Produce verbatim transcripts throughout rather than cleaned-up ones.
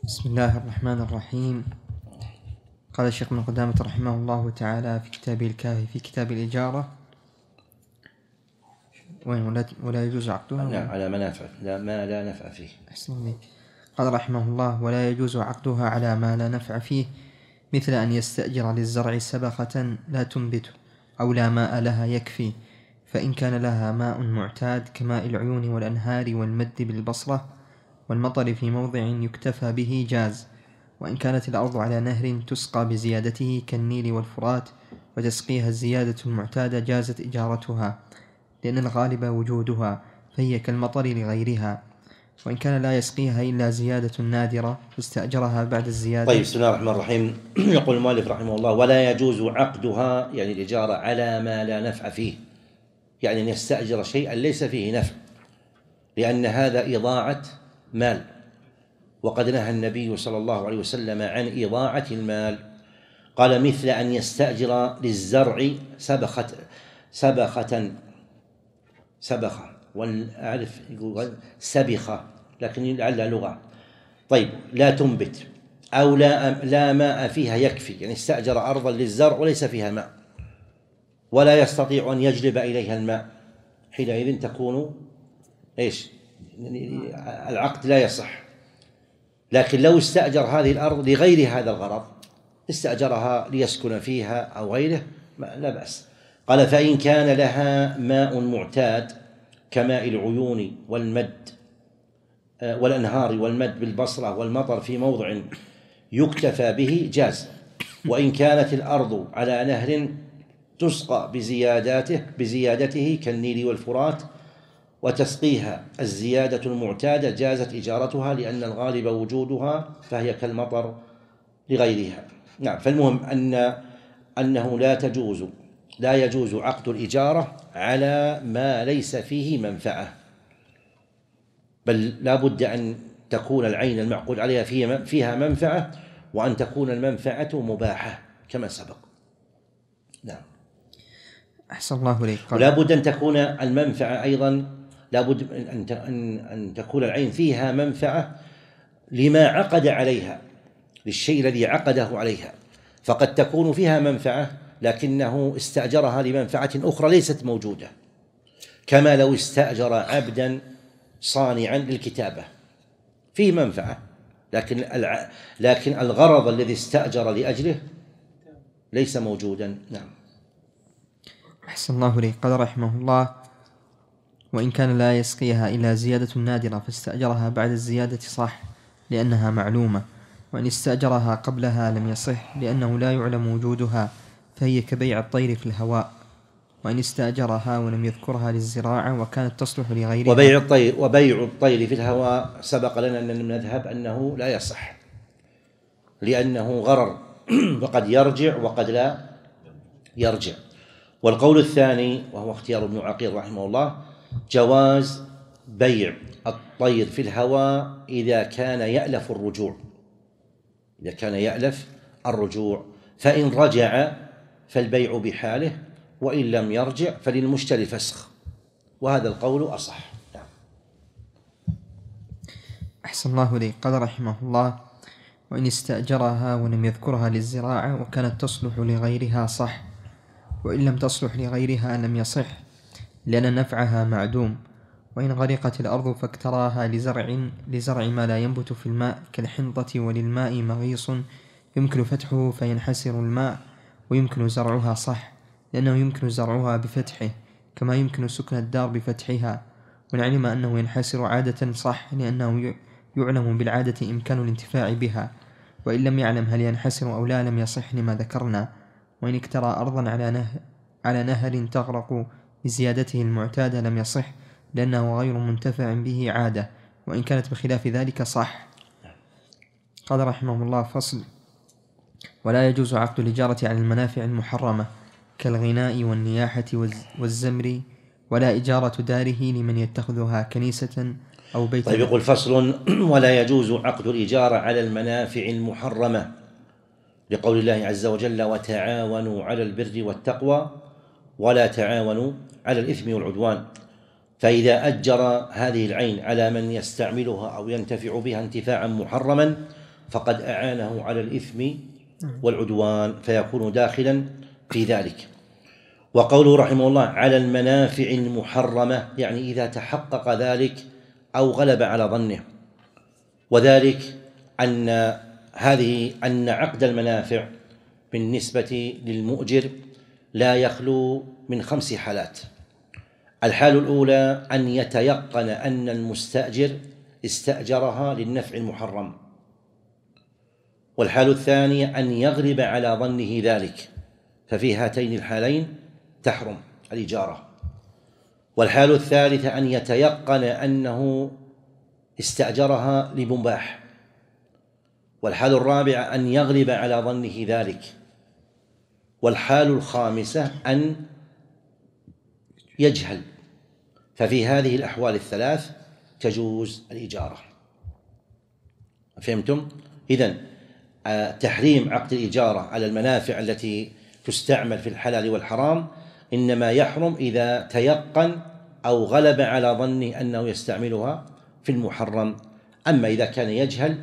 بسم الله الرحمن الرحيم. قال الشيخ ابن قدامة رحمه الله تعالى في كتابه الكافي في كتاب الإجارة ولا, ولا يجوز عقدها. نعم، على منافع لا ما لا نفع فيه. أحسن الله. قال رحمه الله: ولا يجوز عقدها على ما لا نفع فيه، مثل أن يستأجر للزرع سبخة لا تنبت أو لا ماء لها يكفي، فإن كان لها ماء معتاد كماء العيون والأنهار والمد بالبصرة والمطر في موضع يكتفى به جاز. وإن كانت الأرض على نهر تسقى بزيادته كالنيل والفرات وتسقيها الزيادة المعتادة جازت إجارتها، لأن الغالب وجودها، فهي كالمطر لغيرها. وإن كان لا يسقيها إلا زيادة نادرة فاستأجرها بعد الزيادة. طيب، بسم الله الرحمن الرحيم. يقول المؤلف رحمه الله: ولا يجوز عقدها، يعني الإجارة، على ما لا نفع فيه، يعني أن يستأجر شيئا ليس فيه نفع، لأن هذا إضاعة مال، وقد نهى النبي صلى الله عليه وسلم عن إضاعة المال. قال: مثل أن يستأجر للزرع سبخة سبخة سبخة والأعرف يقول سبخة، لكن لعلها لغة. طيب، لا تنبت أو لا لا ماء فيها يكفي، يعني استأجر أرضا للزرع وليس فيها ماء ولا يستطيع أن يجلب إليها الماء، حينئذ تكون إيش؟ العقد لا يصح. لكن لو استأجر هذه الأرض لغير هذا الغرض، استأجرها ليسكن فيها أو غيره، لا بأس. قال: فإن كان لها ماء معتاد كماء العيون والمد والأنهار والمد بالبصرة والمطر في موضع يكتفى به جاز. وإن كانت الأرض على نهر تسقى بزياداته بزيادته كالنيل والفرات وتسقيها الزيادة المعتادة جازت إجارتها، لأن الغالب وجودها، فهي كالمطر لغيرها. نعم، فالمهم أن أنه لا تجوز لا يجوز عقد الإجارة على ما ليس فيه منفعة، بل لا بد أن تكون العين المعقود عليها فيها منفعة، وأن تكون المنفعة مباحة كما سبق. نعم. أحسن الله إليك. ولا بد أن تكون المنفعة أيضا، لا بد أن أن تكون العين فيها منفعة لما عقد عليها، للشيء الذي عقده عليها، فقد تكون فيها منفعة لكنه استأجرها لمنفعة أخرى ليست موجودة، كما لو استأجر عبدا صانعا للكتابة، فيه منفعة، لكن لكن الغرض الذي استأجر لأجله ليس موجودا. نعم. أحسن الله إليك. قال رحمه الله: وإن كان لا يسقيها إلا زيادة نادرة فاستأجرها بعد الزيادة صح، لأنها معلومة. وإن استأجرها قبلها لم يصح، لأنه لا يعلم وجودها، فهي كبيع الطير في الهواء. وإن استأجرها ولم يذكرها للزراعة وكانت تصلح لغيرها. وبيع الطير وبيع الطير في الهواء سبق لنا أن نذهب أنه لا يصح، لأنه غرر، وقد يرجع وقد لا يرجع. والقول الثاني، وهو اختيار ابن عقيل رحمه الله، جواز بيع الطير في الهواء إذا كان يألف الرجوع إذا كان يألف الرجوع فإن رجع فالبيع بحاله، وإن لم يرجع فللمشتري فسخ، وهذا القول أصح. نعم. أحسن الله إليك. قال رحمه الله: وإن استأجرها ولم يذكرها للزراعة وكانت تصلح لغيرها صح، وإن لم تصلح لغيرها لم يصح، لأن نفعها معدوم. وإن غرقت الأرض فاكتراها لزرع, لزرع ما لا ينبت في الماء كالحنطة، وللماء مغيص يمكن فتحه فينحسر الماء ويمكن زرعها صح، لأنه يمكن زرعها بفتحه كما يمكن سكن الدار بفتحها. وإن علم أنه ينحسر عادة صح، لأنه يعلم بالعادة إمكان الانتفاع بها. وإن لم يعلم هل ينحسر أو لا لم يصح لما ذكرنا. وإن اكترى أرضا على نهر, على نهر تغرق بزيادته المعتادة لم يصح، لأنه غير منتفع به عادة، وإن كانت بخلاف ذلك صح. قال رحمه الله: فصل: ولا يجوز عقد الإجارة على المنافع المحرمة كالغناء والنياحة والزمر، ولا إجارة داره لمن يتخذها كنيسة أو بيتا. طيب، يقول: فصل: ولا يجوز عقد الإجارة على المنافع المحرمة، لقول الله عز وجل: وتعاونوا على البر والتقوى ولا تعاونوا على الإثم والعدوان. فإذا أجر هذه العين على من يستعملها أو ينتفع بها انتفاعا محرما فقد أعانه على الإثم والعدوان فيكون داخلا في ذلك. وقوله رحمه الله على المنافع المحرمة، يعني إذا تحقق ذلك أو غلب على ظنه، وذلك أن هذه أن عقد المنافع بالنسبة للمؤجر لا يخلو من خمس حالات. الحال الأولى أن يتيقن أن المستأجر استأجرها للنفع المحرم، والحال الثانية أن يغلب على ظنه ذلك، ففي هاتين الحالين تحرم الإجارة. والحال الثالثة أن يتيقن أنه استأجرها لمباح. والحال الرابعة أن يغلب على ظنه ذلك. والحال الخامسة أن يجهل، ففي هذه الأحوال الثلاث تجوز الإجارة. فهمتم؟ إذن تحريم عقد الإجارة على المنافع التي تستعمل في الحلال والحرام إنما يحرم إذا تيقن أو غلب على ظنه أنه يستعملها في المحرم. أما إذا كان يجهل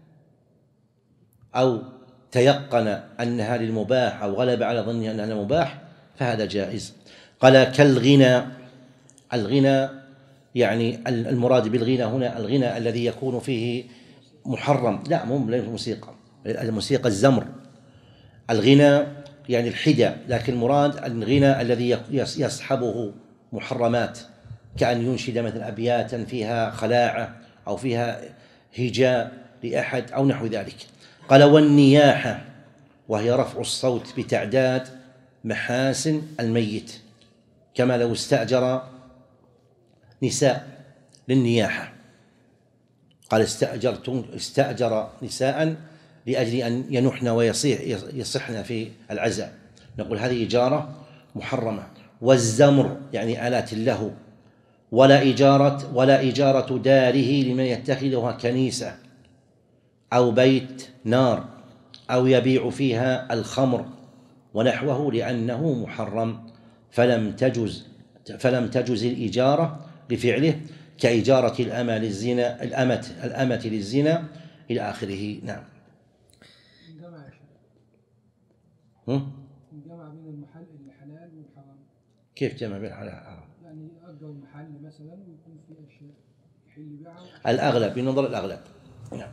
أو تيقن أنها للمباح أو غلب على ظنه أنها للمباح فهذا جائز. قال كالغنى. الغنى يعني المراد بالغنى هنا الغنى الذي يكون فيه محرم، لا مو الموسيقى، الموسيقى الزمر. الغنى يعني الحدى، لكن المراد الغنى الذي يصحبه محرمات، كأن ينشد مثلا أبياتا فيها خلاعة أو فيها هجاء لأحد أو نحو ذلك. قال والنياحة، وهي رفع الصوت بتعداد محاسن الميت، كما لو استأجر نساء للنياحة. قال استأجرت استأجر نساء لأجل أن ينحن ويصيح يصحن في العزاء، نقول هذه إجارة محرمة. والزمر يعني آلات اللهو. ولا إجارة ولا إجارة داره لمن يتخذها كنيسة أو بيت نار أو يبيع فيها الخمر ونحوه لأنه محرم، فلم تجز فلم تجز الإجارة لفعله، كإجارة الأمة للزنا الأمة الأمة للزنا إلى آخره. نعم. الجمع بين المحل الحلال والحرام. كيف جمع بين الحلال والحرام؟ يعني أجر محل مثلا ويكون فيه أشياء يحل بيعها. الأغلب بنظر الأغلب. نعم.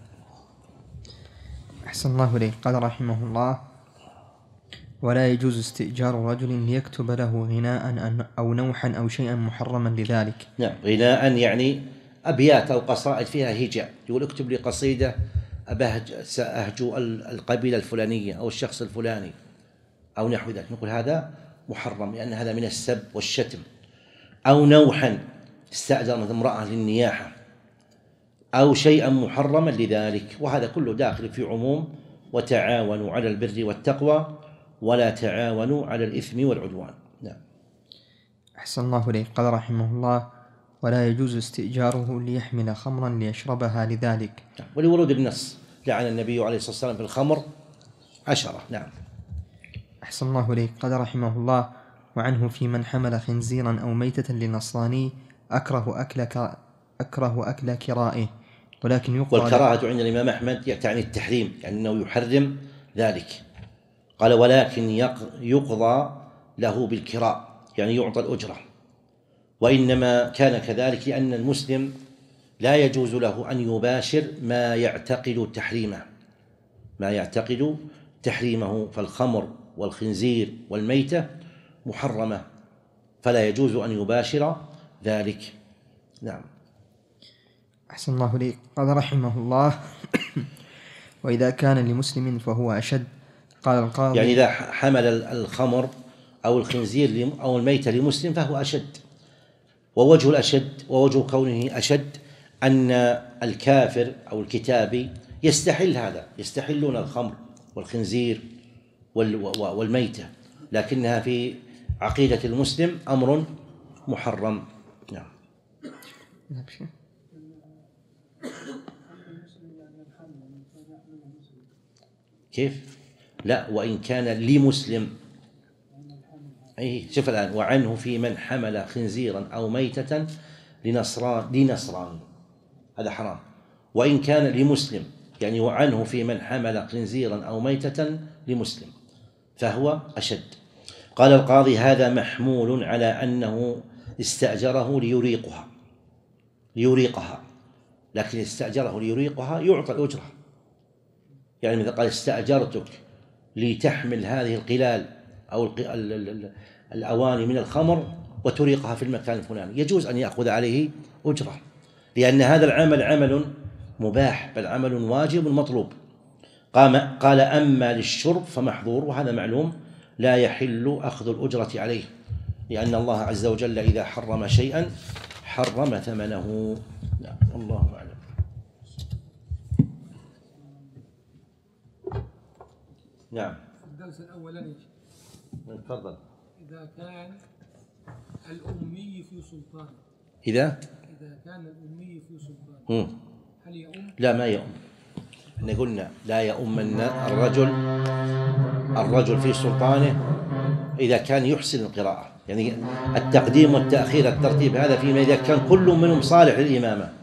أحسن الله إليك. قال رحمه الله ولا يجوز استئجار رجل ليكتب له غناء أو نوحا أو شيئا محرما لذلك. نعم. غناء يعني أبيات أو قصائد فيها هجاء، يقول اكتب لي قصيدة أبهج سأهجو القبيلة الفلانية أو الشخص الفلاني أو نحو ذلك، نقول هذا محرم لأن هذا من السب والشتم. أو نوحا، استأجر مثل امرأة للنياحة، أو شيئا محرما لذلك، وهذا كله داخل في عموم وتعاونوا على البر والتقوى ولا تعاونوا على الإثم والعدوان. نعم. أحسن الله إليك. قال رحمه الله ولا يجوز استئجاره ليحمل خمرا ليشربها لذلك. نعم. ولورود النص لعن النبي عليه الصلاة والسلام في الخمر عشرة. نعم. أحسن الله إليك. قال رحمه الله وعنه في من حمل خنزيرا أو ميتة لنصراني أكره أكل ك... أكره أكل كرائه، ولكن يقضى. والكراهة عند الإمام أحمد تعني التحريم، يعني أنه يحرم ذلك. قال ولكن يقضى له بالكراء، يعني يعطى الأجرة. وإنما كان كذلك لأن المسلم لا يجوز له أن يباشر ما يعتقد تحريمه ما يعتقد تحريمه فالخمر والخنزير والميتة محرمة، فلا يجوز أن يباشر ذلك. نعم. أحسن الله إليك. قال رحمه الله وإذا كان لمسلم فهو أشد. قال القاضي يعني إذا حمل الخمر أو الخنزير أو الميتة لمسلم فهو أشد. ووجه الأشد ووجه كونه أشد أن الكافر أو الكتابي يستحل هذا، يستحلون الخمر والخنزير والميتة، لكنها في عقيدة المسلم أمر محرم. نعم. كيف؟ لا، وإن كان لمسلم. أي شوف الآن وعنه في من حمل خنزيرا أو ميتة لنصران لنصراني، هذا حرام. وإن كان لمسلم يعني وعنه في من حمل خنزيرا أو ميتة لمسلم فهو أشد. قال القاضي هذا محمول على أنه استأجره ليريقها ليريقها لكن استأجره ليريقها يعطى الأجرة. يعني مثل قال استأجرتك لتحمل هذه القلال أو الأواني من الخمر وتريقها في المكان الفلاني، يجوز أن يأخذ عليه أجرة، لأن هذا العمل عمل مباح بل عمل واجب مطلوب. قام قال أما للشرب فمحظور، وهذا معلوم لا يحل أخذ الأجرة عليه، لأن الله عز وجل إذا حرم شيئا حرم ثمنه. نعم الله أعلم. نعم. الدرس الأولاني تفضل. إذا كان الأمي في سلطان إذا إذا كان الأمي في سلطان مم. هل يؤم؟ لا ما يؤم. احنا قلنا لا يؤمن الرجل الرجل في سلطانه إذا كان يحسن القراءة، يعني التقديم والتأخير الترتيب هذا فيما إذا كان كل منهم صالح للإمامة.